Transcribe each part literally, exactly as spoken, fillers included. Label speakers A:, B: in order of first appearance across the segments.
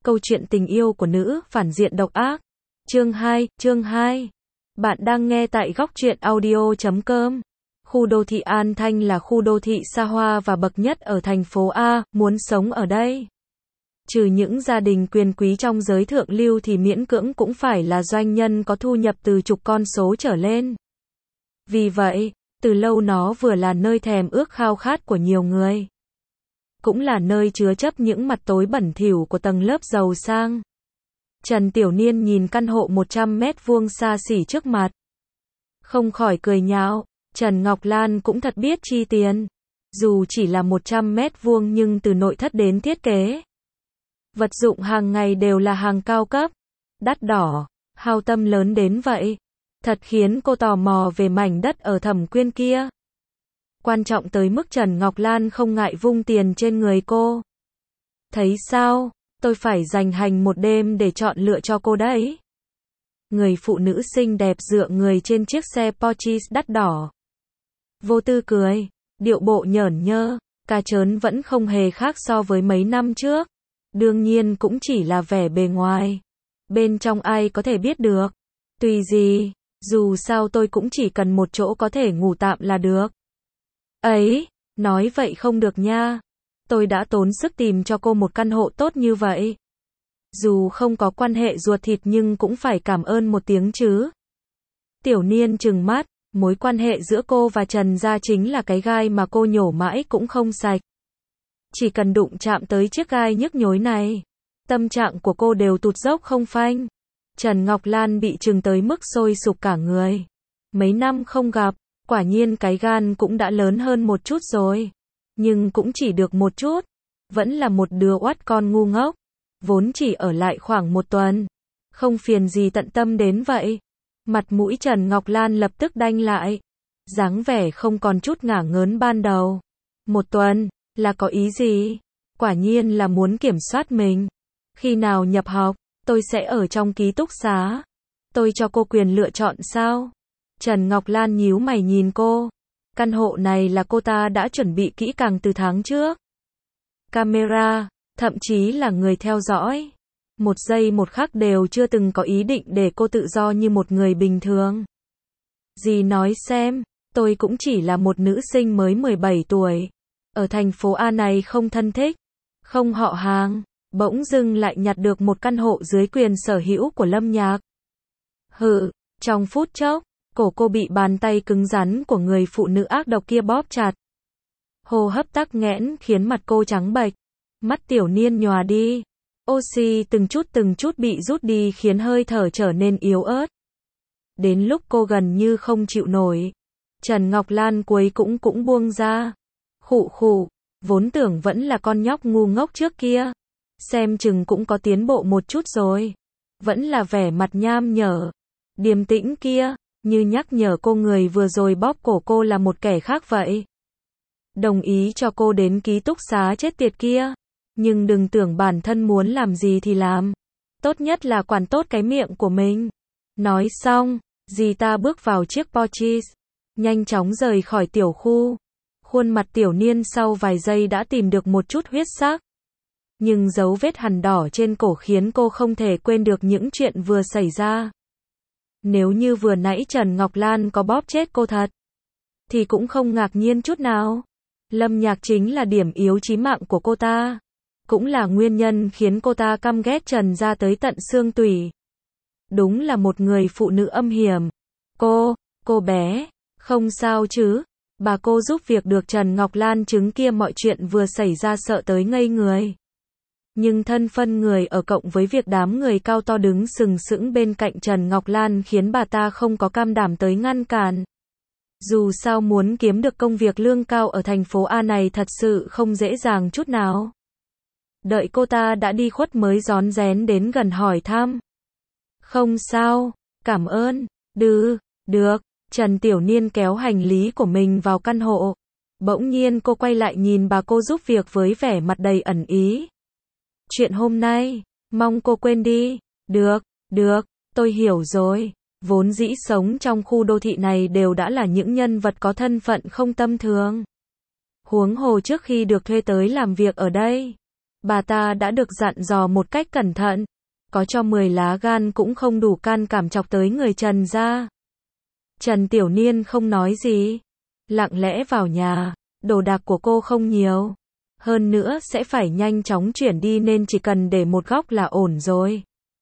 A: câu chuyện tình yêu của nữ phản diện độc ác. Chương hai, chương hai. Bạn đang nghe tại góc truyện audio chấm com. Khu đô thị An Thanh là khu đô thị xa hoa và bậc nhất ở thành phố A, muốn sống ở đây. Trừ những gia đình quyền quý trong giới thượng lưu thì miễn cưỡng cũng phải là doanh nhân có thu nhập từ chục con số trở lên. Vì vậy, từ lâu nó vừa là nơi thèm ước khao khát của nhiều người, cũng là nơi chứa chấp những mặt tối bẩn thỉu của tầng lớp giàu sang. Trần Tiểu Niên nhìn căn hộ một trăm mét vuông xa xỉ trước mặt, không khỏi cười nhạo. Trần Ngọc Lan cũng thật biết chi tiền. Dù chỉ là một trăm mét vuông nhưng từ nội thất đến thiết kế, vật dụng hàng ngày đều là hàng cao cấp, đắt đỏ, hao tâm lớn đến vậy. Thật khiến cô tò mò về mảnh đất ở Thẩm Quyên kia. Quan trọng tới mức Trần Ngọc Lan không ngại vung tiền trên người cô. Thấy sao, tôi phải dành hành một đêm để chọn lựa cho cô đấy. Người phụ nữ xinh đẹp dựa người trên chiếc xe Porsche đắt đỏ. Vô tư cười, điệu bộ nhởn nhơ, cà trớn vẫn không hề khác so với mấy năm trước. Đương nhiên cũng chỉ là vẻ bề ngoài. Bên trong ai có thể biết được. Tùy gì, dù sao tôi cũng chỉ cần một chỗ có thể ngủ tạm là được. Ấy, nói vậy không được nha. Tôi đã tốn sức tìm cho cô một căn hộ tốt như vậy. Dù không có quan hệ ruột thịt nhưng cũng phải cảm ơn một tiếng chứ. Tiểu Niên trừng mắt, mối quan hệ giữa cô và Trần gia chính là cái gai mà cô nhổ mãi cũng không sạch. Chỉ cần đụng chạm tới chiếc gai nhức nhối này, tâm trạng của cô đều tụt dốc không phanh. Trần Ngọc Lan bị trừng tới mức sôi sục cả người. Mấy năm không gặp, quả nhiên cái gan cũng đã lớn hơn một chút rồi. Nhưng cũng chỉ được một chút. Vẫn là một đứa oát con ngu ngốc. Vốn chỉ ở lại khoảng một tuần. Không phiền gì tận tâm đến vậy. Mặt mũi Trần Ngọc Lan lập tức đanh lại. Dáng vẻ không còn chút ngả ngớn ban đầu. Một tuần, là có ý gì? Quả nhiên là muốn kiểm soát mình. Khi nào nhập học, tôi sẽ ở trong ký túc xá. Tôi cho cô quyền lựa chọn sao? Trần Ngọc Lan nhíu mày nhìn cô. Căn hộ này là cô ta đã chuẩn bị kỹ càng từ tháng trước. Camera, thậm chí là người theo dõi. Một giây một khắc đều chưa từng có ý định để cô tự do như một người bình thường. Dì nói xem, tôi cũng chỉ là một nữ sinh mới mười bảy tuổi. Ở thành phố A này không thân thích, không họ hàng. Bỗng dưng lại nhặt được một căn hộ dưới quyền sở hữu của Lâm Nhạc. Hự, trong phút chốc, cổ cô bị bàn tay cứng rắn của người phụ nữ ác độc kia bóp chặt. Hô hấp tắc nghẽn khiến mặt cô trắng bệch. Mắt Tiểu Niên nhòa đi. Oxy từng chút từng chút bị rút đi khiến hơi thở trở nên yếu ớt. Đến lúc cô gần như không chịu nổi, Trần Ngọc Lan cuối cũng cũng buông ra. Khụ khụ, vốn tưởng vẫn là con nhóc ngu ngốc trước kia. Xem chừng cũng có tiến bộ một chút rồi. Vẫn là vẻ mặt nham nhở, điềm tĩnh kia, như nhắc nhở cô người vừa rồi bóp cổ cô là một kẻ khác vậy. Đồng ý cho cô đến ký túc xá chết tiệt kia. Nhưng đừng tưởng bản thân muốn làm gì thì làm. Tốt nhất là quản tốt cái miệng của mình. Nói xong, dì ta bước vào chiếc Porsche, nhanh chóng rời khỏi tiểu khu. Khuôn mặt Tiểu Niên sau vài giây đã tìm được một chút huyết sắc. Nhưng dấu vết hằn đỏ trên cổ khiến cô không thể quên được những chuyện vừa xảy ra. Nếu như vừa nãy Trần Ngọc Lan có bóp chết cô thật, thì cũng không ngạc nhiên chút nào. Lâm Nhạc chính là điểm yếu chí mạng của cô ta. Cũng là nguyên nhân khiến cô ta căm ghét Trần gia tới tận xương tủy. Đúng là một người phụ nữ âm hiểm. Cô, cô bé, không sao chứ? Bà cô giúp việc được Trần Ngọc Lan chứng kia mọi chuyện vừa xảy ra sợ tới ngây người. Nhưng thân phân người ở cộng với việc đám người cao to đứng sừng sững bên cạnh Trần Ngọc Lan khiến bà ta không có cam đảm tới ngăn cản. Dù sao muốn kiếm được công việc lương cao ở thành phố A này thật sự không dễ dàng chút nào. Đợi cô ta đã đi khuất mới rón rén đến gần hỏi thăm. Không sao, cảm ơn, được, được. Trần Tiểu Niên kéo hành lý của mình vào căn hộ. Bỗng nhiên cô quay lại nhìn bà cô giúp việc với vẻ mặt đầy ẩn ý. Chuyện hôm nay, mong cô quên đi. Được, được, tôi hiểu rồi. Vốn dĩ sống trong khu đô thị này đều đã là những nhân vật có thân phận không tầm thường. Huống hồ trước khi được thuê tới làm việc ở đây, bà ta đã được dặn dò một cách cẩn thận. Có cho mười lá gan cũng không đủ can đảm chọc tới người Trần gia. Trần Tiểu Niên không nói gì. Lặng lẽ vào nhà. Đồ đạc của cô không nhiều. Hơn nữa sẽ phải nhanh chóng chuyển đi nên chỉ cần để một góc là ổn rồi.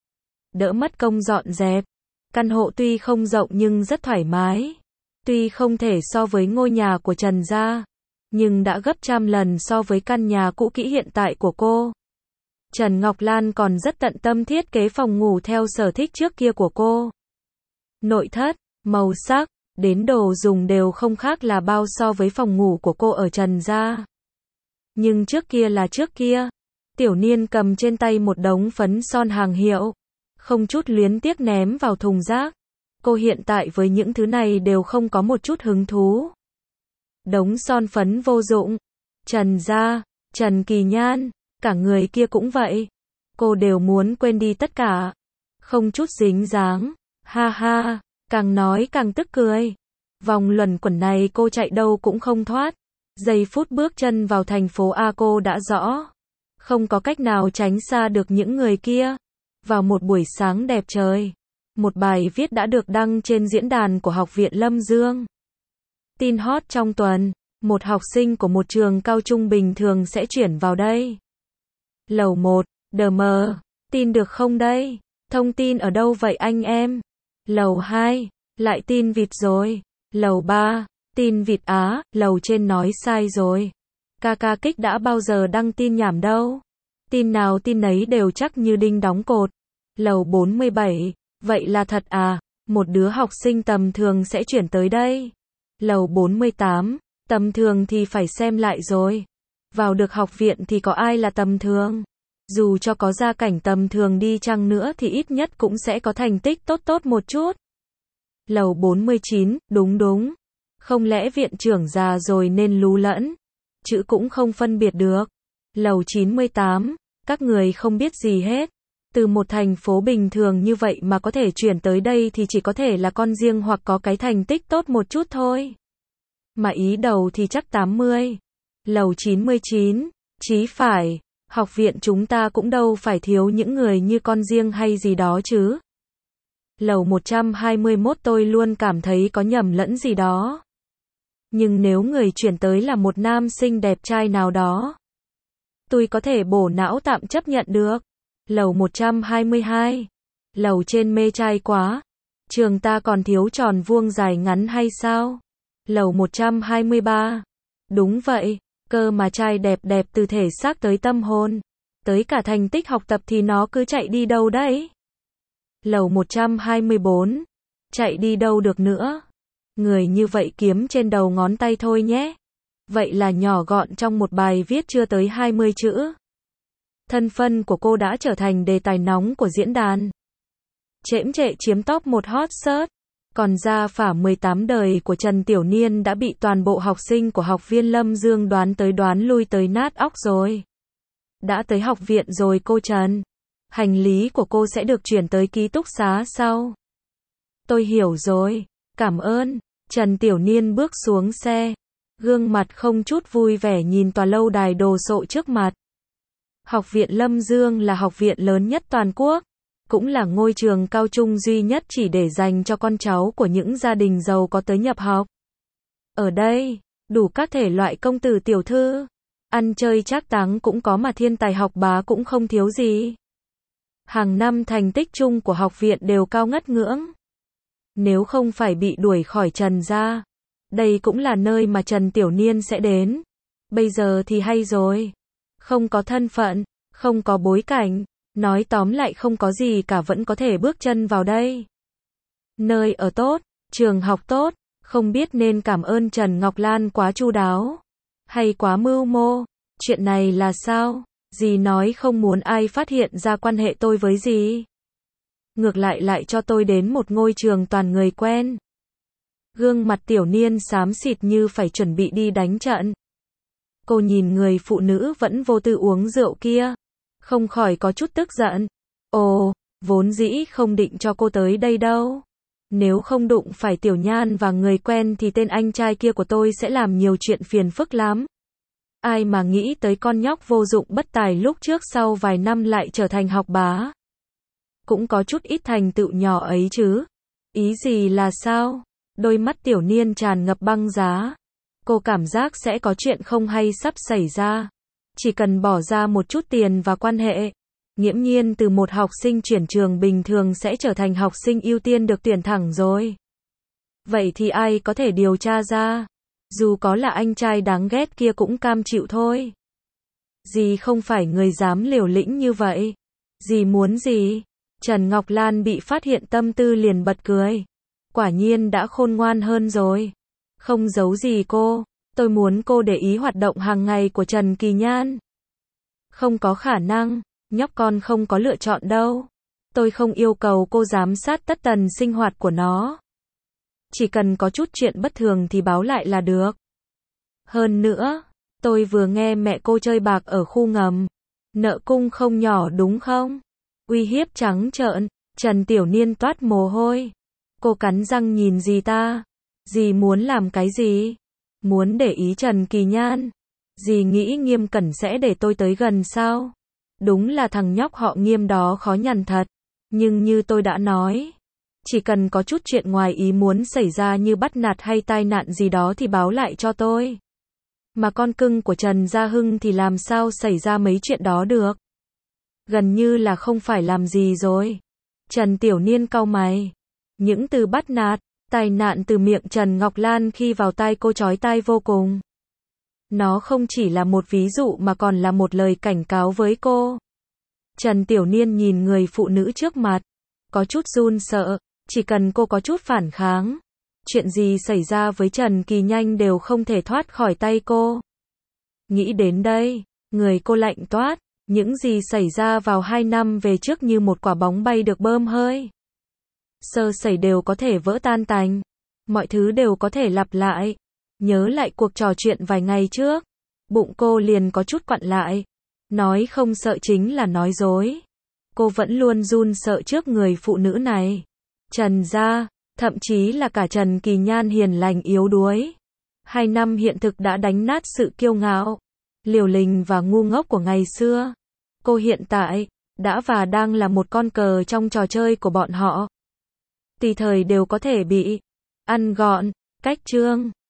A: Đỡ mất công dọn dẹp. Căn hộ tuy không rộng nhưng rất thoải mái. Tuy không thể so với ngôi nhà của Trần gia, nhưng đã gấp trăm lần so với căn nhà cũ kỹ hiện tại của cô. Trần Ngọc Lan còn rất tận tâm thiết kế phòng ngủ theo sở thích trước kia của cô. Nội thất, màu sắc, đến đồ dùng đều không khác là bao so với phòng ngủ của cô ở Trần gia. Nhưng trước kia là trước kia. Tiểu Niên cầm trên tay một đống phấn son hàng hiệu, không chút luyến tiếc ném vào thùng rác. Cô hiện tại với những thứ này đều không có một chút hứng thú. Đống son phấn vô dụng. Trần gia, Trần Kỳ Nhan, cả người kia cũng vậy. Cô đều muốn quên đi tất cả. Không chút dính dáng. Ha ha, càng nói càng tức cười. Vòng luẩn quẩn này cô chạy đâu cũng không thoát. Giây phút bước chân vào thành phố A cô đã rõ. Không có cách nào tránh xa được những người kia. Vào một buổi sáng đẹp trời, một bài viết đã được đăng trên diễn đàn của Học viện Lâm Dương. Tin hot trong tuần, một học sinh của một trường cao trung bình thường sẽ chuyển vào đây. Lầu một, đờ mờ, tin được không đây? Thông tin ở đâu vậy anh em? Lầu hai, lại tin vịt rồi. Lầu ba, tin vịt á, lầu trên nói sai rồi. Ca ca kích đã bao giờ đăng tin nhảm đâu. Tin nào tin nấy đều chắc như đinh đóng cột. Lầu bốn mươi bảy, vậy là thật à? Một đứa học sinh tầm thường sẽ chuyển tới đây. Lầu bốn mươi tám, tầm thường thì phải xem lại rồi. Vào được học viện thì có ai là tầm thường? Dù cho có gia cảnh tầm thường đi chăng nữa thì ít nhất cũng sẽ có thành tích tốt tốt một chút. Lầu bốn mươi chín, đúng đúng. Không lẽ viện trưởng già rồi nên lú lẫn? Chữ cũng không phân biệt được. Lầu chín mươi tám, các người không biết gì hết. Từ một thành phố bình thường như vậy mà có thể chuyển tới đây thì chỉ có thể là con riêng hoặc có cái thành tích tốt một chút thôi. Mà ý đầu thì chắc tám mươi. Lầu chín mươi chín, chí phải, học viện chúng ta cũng đâu phải thiếu những người như con riêng hay gì đó chứ. Lầu một trăm hai mươi mốt tôi luôn cảm thấy có nhầm lẫn gì đó. Nhưng nếu người chuyển tới là một nam sinh đẹp trai nào đó, tôi có thể bổ não tạm chấp nhận được. Lầu một trăm hai mươi hai. Lầu trên mê trai quá. Trường ta còn thiếu tròn vuông dài ngắn hay sao? Lầu một trăm hai mươi ba. Đúng vậy, cơ mà trai đẹp đẹp từ thể xác tới tâm hồn. Tới cả thành tích học tập thì nó cứ chạy đi đâu đấy? Lầu một trăm hai mươi bốn. Chạy đi đâu được nữa? Người như vậy kiếm trên đầu ngón tay thôi nhé. Vậy là nhỏ gọn trong một bài viết chưa tới hai mươi chữ. Thân phân của cô đã trở thành đề tài nóng của diễn đàn. Chễm chệ chiếm top một hot search. Còn gia phả mười tám đời của Trần Tiểu Niên đã bị toàn bộ học sinh của học viên Lâm Dương đoán tới đoán lui tới nát óc rồi. Đã tới học viện rồi cô Trần. Hành lý của cô sẽ được chuyển tới ký túc xá sau. Tôi hiểu rồi. Cảm ơn. Trần Tiểu Niên bước xuống xe. Gương mặt không chút vui vẻ nhìn tòa lâu đài đồ sộ trước mặt. Học viện Lâm Dương là học viện lớn nhất toàn quốc. Cũng là ngôi trường cao trung duy nhất chỉ để dành cho con cháu của những gia đình giàu có tới nhập học. Ở đây, đủ các thể loại công tử tiểu thư. Ăn chơi trác táng cũng có mà thiên tài học bá cũng không thiếu gì. Hàng năm thành tích chung của học viện đều cao ngất ngưỡng. Nếu không phải bị đuổi khỏi Trần gia, đây cũng là nơi mà Trần Tiểu Niên sẽ đến. Bây giờ thì hay rồi. Không có thân phận, không có bối cảnh, nói tóm lại không có gì cả vẫn có thể bước chân vào đây. Nơi ở tốt, trường học tốt, không biết nên cảm ơn Trần Ngọc Lan quá chu đáo, hay quá mưu mô. Chuyện này là sao? Dì nói không muốn ai phát hiện ra quan hệ tôi với dì. Ngược lại lại cho tôi đến một ngôi trường toàn người quen. Gương mặt Tiểu Niên xám xịt như phải chuẩn bị đi đánh trận. Cô nhìn người phụ nữ vẫn vô tư uống rượu kia, không khỏi có chút tức giận. Ồ, vốn dĩ không định cho cô tới đây đâu. Nếu không đụng phải Tiểu Nhan và người quen thì tên anh trai kia của tôi sẽ làm nhiều chuyện phiền phức lắm. Ai mà nghĩ tới con nhóc vô dụng bất tài lúc trước sau vài năm lại trở thành học bá. Cũng có chút ít thành tựu nhỏ ấy chứ. Ý gì là sao? Đôi mắt Tiểu Niên tràn ngập băng giá. Cô cảm giác sẽ có chuyện không hay sắp xảy ra. Chỉ cần bỏ ra một chút tiền và quan hệ, nghiễm nhiên từ một học sinh chuyển trường bình thường sẽ trở thành học sinh ưu tiên được tuyển thẳng rồi. Vậy thì ai có thể điều tra ra? Dù có là anh trai đáng ghét kia cũng cam chịu thôi. Dì không phải người dám liều lĩnh như vậy. Dì muốn gì? Trần Ngọc Lan bị phát hiện tâm tư liền bật cười. Quả nhiên đã khôn ngoan hơn rồi. Không giấu gì cô, tôi muốn cô để ý hoạt động hàng ngày của Trần Kỳ Nhan. Không có khả năng, nhóc con không có lựa chọn đâu. Tôi không yêu cầu cô giám sát tất tần sinh hoạt của nó. Chỉ cần có chút chuyện bất thường thì báo lại là được. Hơn nữa, tôi vừa nghe mẹ cô chơi bạc ở khu ngầm. Nợ cung không nhỏ đúng không? Uy hiếp trắng trợn, Trần Tiểu Niên toát mồ hôi. Cô cắn răng nhìn dì ta. Dì muốn làm cái gì? Muốn để ý Trần Kỳ Nhan. Dì nghĩ Nghiêm Cẩn sẽ để tôi tới gần sao? Đúng là thằng nhóc họ Nghiêm đó khó nhằn thật. Nhưng như tôi đã nói, chỉ cần có chút chuyện ngoài ý muốn xảy ra như bắt nạt hay tai nạn gì đó thì báo lại cho tôi. Mà con cưng của Trần Gia Hưng thì làm sao xảy ra mấy chuyện đó được? Gần như là không phải làm gì rồi. Trần Tiểu Niên cau mày. Những từ bắt nạt, tai nạn từ miệng Trần Ngọc Lan khi vào tai cô chói tai vô cùng. Nó không chỉ là một ví dụ mà còn là một lời cảnh cáo với cô. Trần Tiểu Niên nhìn người phụ nữ trước mặt, có chút run sợ, chỉ cần cô có chút phản kháng, chuyện gì xảy ra với Trần Kỳ Nhanh đều không thể thoát khỏi tay cô. Nghĩ đến đây, người cô lạnh toát, những gì xảy ra vào hai năm về trước như một quả bóng bay được bơm hơi. Sơ sẩy đều có thể vỡ tan tành, mọi thứ đều có thể lặp lại. Nhớ lại cuộc trò chuyện vài ngày trước, bụng cô liền có chút quặn lại. Nói không sợ chính là nói dối. Cô vẫn luôn run sợ trước người phụ nữ này. Trần gia, thậm chí là cả Trần Kỳ Nhan hiền lành yếu đuối. Hai năm hiện thực đã đánh nát sự kiêu ngạo, liều lĩnh và ngu ngốc của ngày xưa. Cô hiện tại, đã và đang là một con cờ trong trò chơi của bọn họ. Tùy thời đều có thể bị ăn gọn, cách chương.